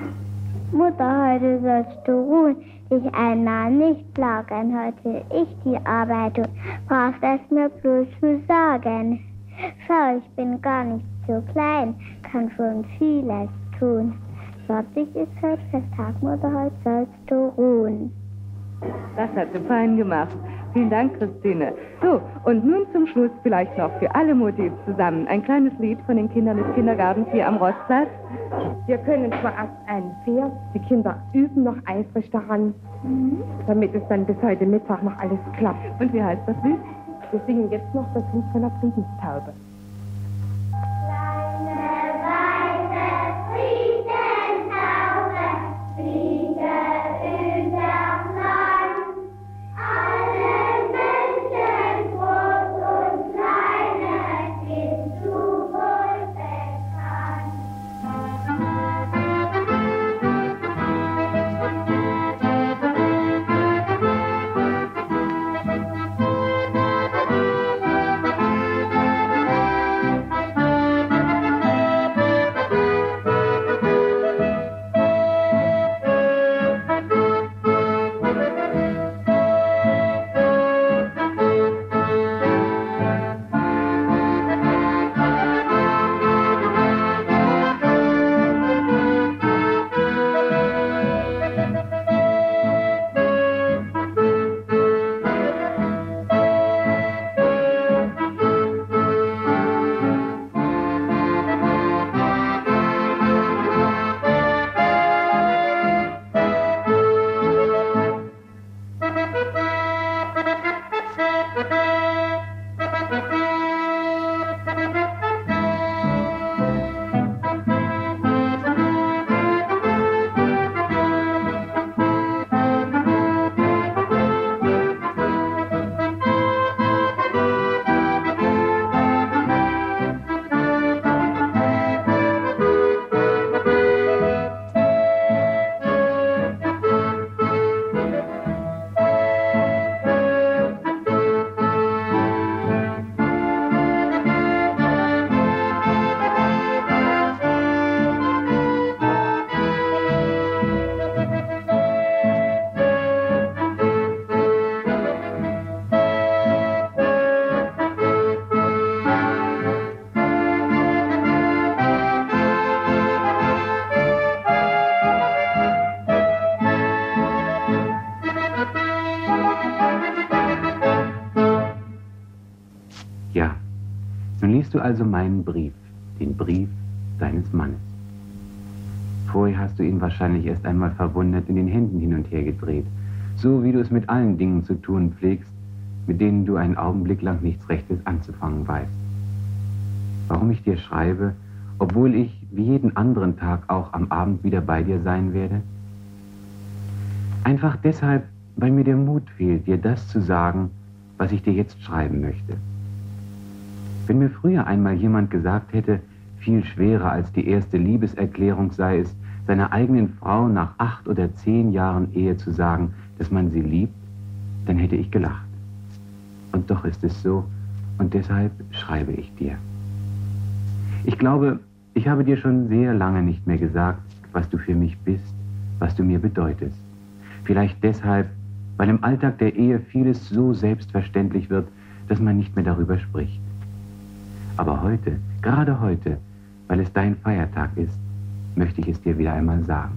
Mutter, heute sollst du ruhen, dich einmal nicht plagen, heute ich die Arbeit tun, brauchst es mir bloß zu sagen. Schau, ich bin gar nicht so klein, kann schon vieles tun. Fertig ist heute Festtag, Mutter, heute sollst du ruhen. Das hat sie fein gemacht. Vielen Dank, Christine. So, und nun zum Schluss vielleicht noch für alle Mutti zusammen ein kleines Lied von den Kindern des Kindergartens hier am Rostplatz. Wir können vorab einen Vers. Die Kinder üben noch eifrig daran, damit es dann bis heute Mittag noch alles klappt. Und wie heißt das Lied? Wir singen jetzt noch das Lied von der Friedenstaube. Ja, nun liest du also meinen Brief, den Brief deines Mannes. Vorher hast du ihn wahrscheinlich erst einmal verwundert in den Händen hin und her gedreht, so wie du es mit allen Dingen zu tun pflegst, mit denen du einen Augenblick lang nichts Rechtes anzufangen weißt. Warum ich dir schreibe, obwohl ich wie jeden anderen Tag auch am Abend wieder bei dir sein werde? Einfach deshalb, weil mir der Mut fehlt, dir das zu sagen, was ich dir jetzt schreiben möchte. Wenn mir früher einmal jemand gesagt hätte, viel schwerer als die erste Liebeserklärung sei es, seiner eigenen Frau nach acht oder zehn Jahren Ehe zu sagen, dass man sie liebt, dann hätte ich gelacht. Und doch ist es so, und deshalb schreibe ich dir. Ich glaube, ich habe dir schon sehr lange nicht mehr gesagt, was du für mich bist, was du mir bedeutest. Vielleicht deshalb, weil im Alltag der Ehe vieles so selbstverständlich wird, dass man nicht mehr darüber spricht. Aber heute, gerade heute, weil es dein Feiertag ist, möchte ich es dir wieder einmal sagen.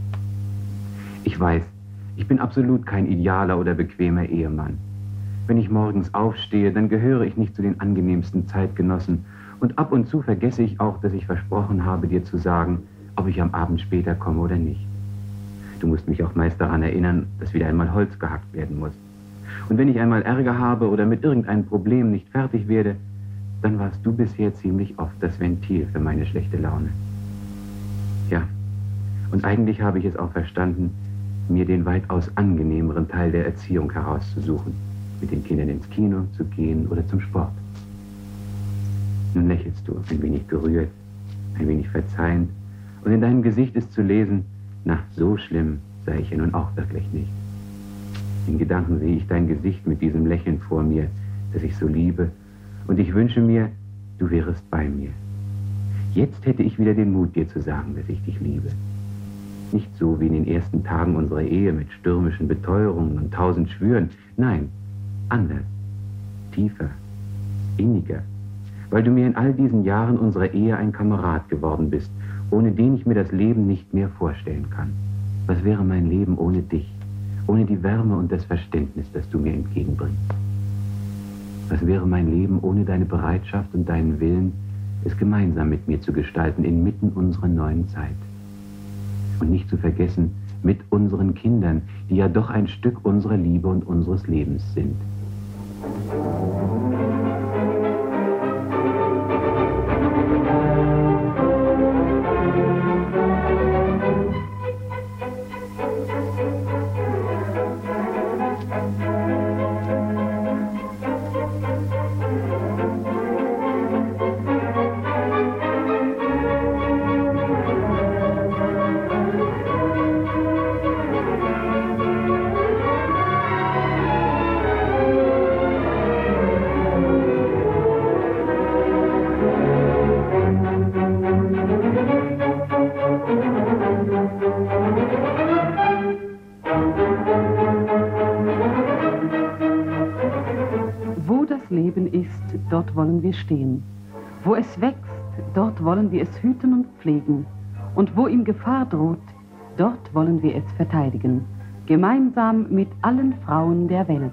Ich weiß, ich bin absolut kein idealer oder bequemer Ehemann. Wenn ich morgens aufstehe, dann gehöre ich nicht zu den angenehmsten Zeitgenossen und ab und zu vergesse ich auch, dass ich versprochen habe, dir zu sagen, ob ich am Abend später komme oder nicht. Du musst mich auch meist daran erinnern, dass wieder einmal Holz gehackt werden muss. Und wenn ich einmal Ärger habe oder mit irgendeinem Problem nicht fertig werde, dann warst du bisher ziemlich oft das Ventil für meine schlechte Laune. Ja, und eigentlich habe ich es auch verstanden, mir den weitaus angenehmeren Teil der Erziehung herauszusuchen, mit den Kindern ins Kino zu gehen oder zum Sport. Nun lächelst du, ein wenig gerührt, ein wenig verzeihend, und in deinem Gesicht ist zu lesen, na, so schlimm sei ich ja nun auch wirklich nicht. In Gedanken sehe ich dein Gesicht mit diesem Lächeln vor mir, das ich so liebe, und ich wünsche mir, du wärest bei mir. Jetzt hätte ich wieder den Mut, dir zu sagen, dass ich dich liebe. Nicht so wie in den ersten Tagen unserer Ehe mit stürmischen Beteuerungen und tausend Schwüren. Nein, anders, tiefer, inniger, weil du mir in all diesen Jahren unserer Ehe ein Kamerad geworden bist, ohne den ich mir das Leben nicht mehr vorstellen kann. Was wäre mein Leben ohne dich? ohne die Wärme und das Verständnis, das du mir entgegenbringst? Was wäre mein Leben ohne deine Bereitschaft und deinen Willen, es gemeinsam mit mir zu gestalten, inmitten unserer neuen Zeit? Und nicht zu vergessen, mit unseren Kindern, die ja doch ein Stück unserer Liebe und unseres Lebens sind. Dort wollen wir stehen. Wo es wächst, dort wollen wir es hüten und pflegen. Und wo ihm Gefahr droht, dort wollen wir es verteidigen. Gemeinsam mit allen Frauen der Welt.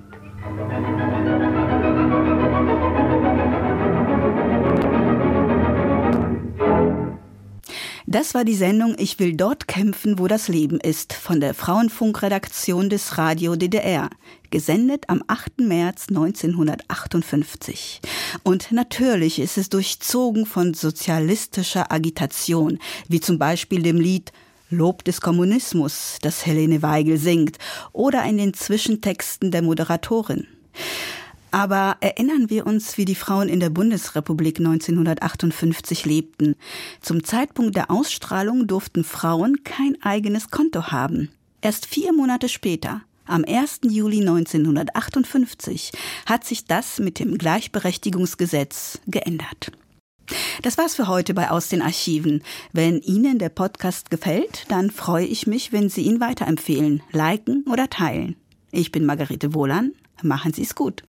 Das war die Sendung Ich will dort kämpfen, wo das Leben ist, von der Frauenfunkredaktion des Radio D D R, gesendet am achten März neunzehnhundertachtundfünfzig. Und natürlich ist es durchzogen von sozialistischer Agitation, wie zum Beispiel dem Lied Lob des Kommunismus, das Helene Weigel singt, oder in den Zwischentexten der Moderatorin. Aber erinnern wir uns, wie die Frauen in der Bundesrepublik neunzehnhundertachtundfünfzig lebten. Zum Zeitpunkt der Ausstrahlung durften Frauen kein eigenes Konto haben. Erst vier Monate später, am ersten Juli neunzehnhundertachtundfünfzig, hat sich das mit dem Gleichberechtigungsgesetz geändert. Das war's für heute bei Aus den Archiven. Wenn Ihnen der Podcast gefällt, dann freue ich mich, wenn Sie ihn weiterempfehlen, liken oder teilen. Ich bin Margarete Wohlan. Machen Sie es gut.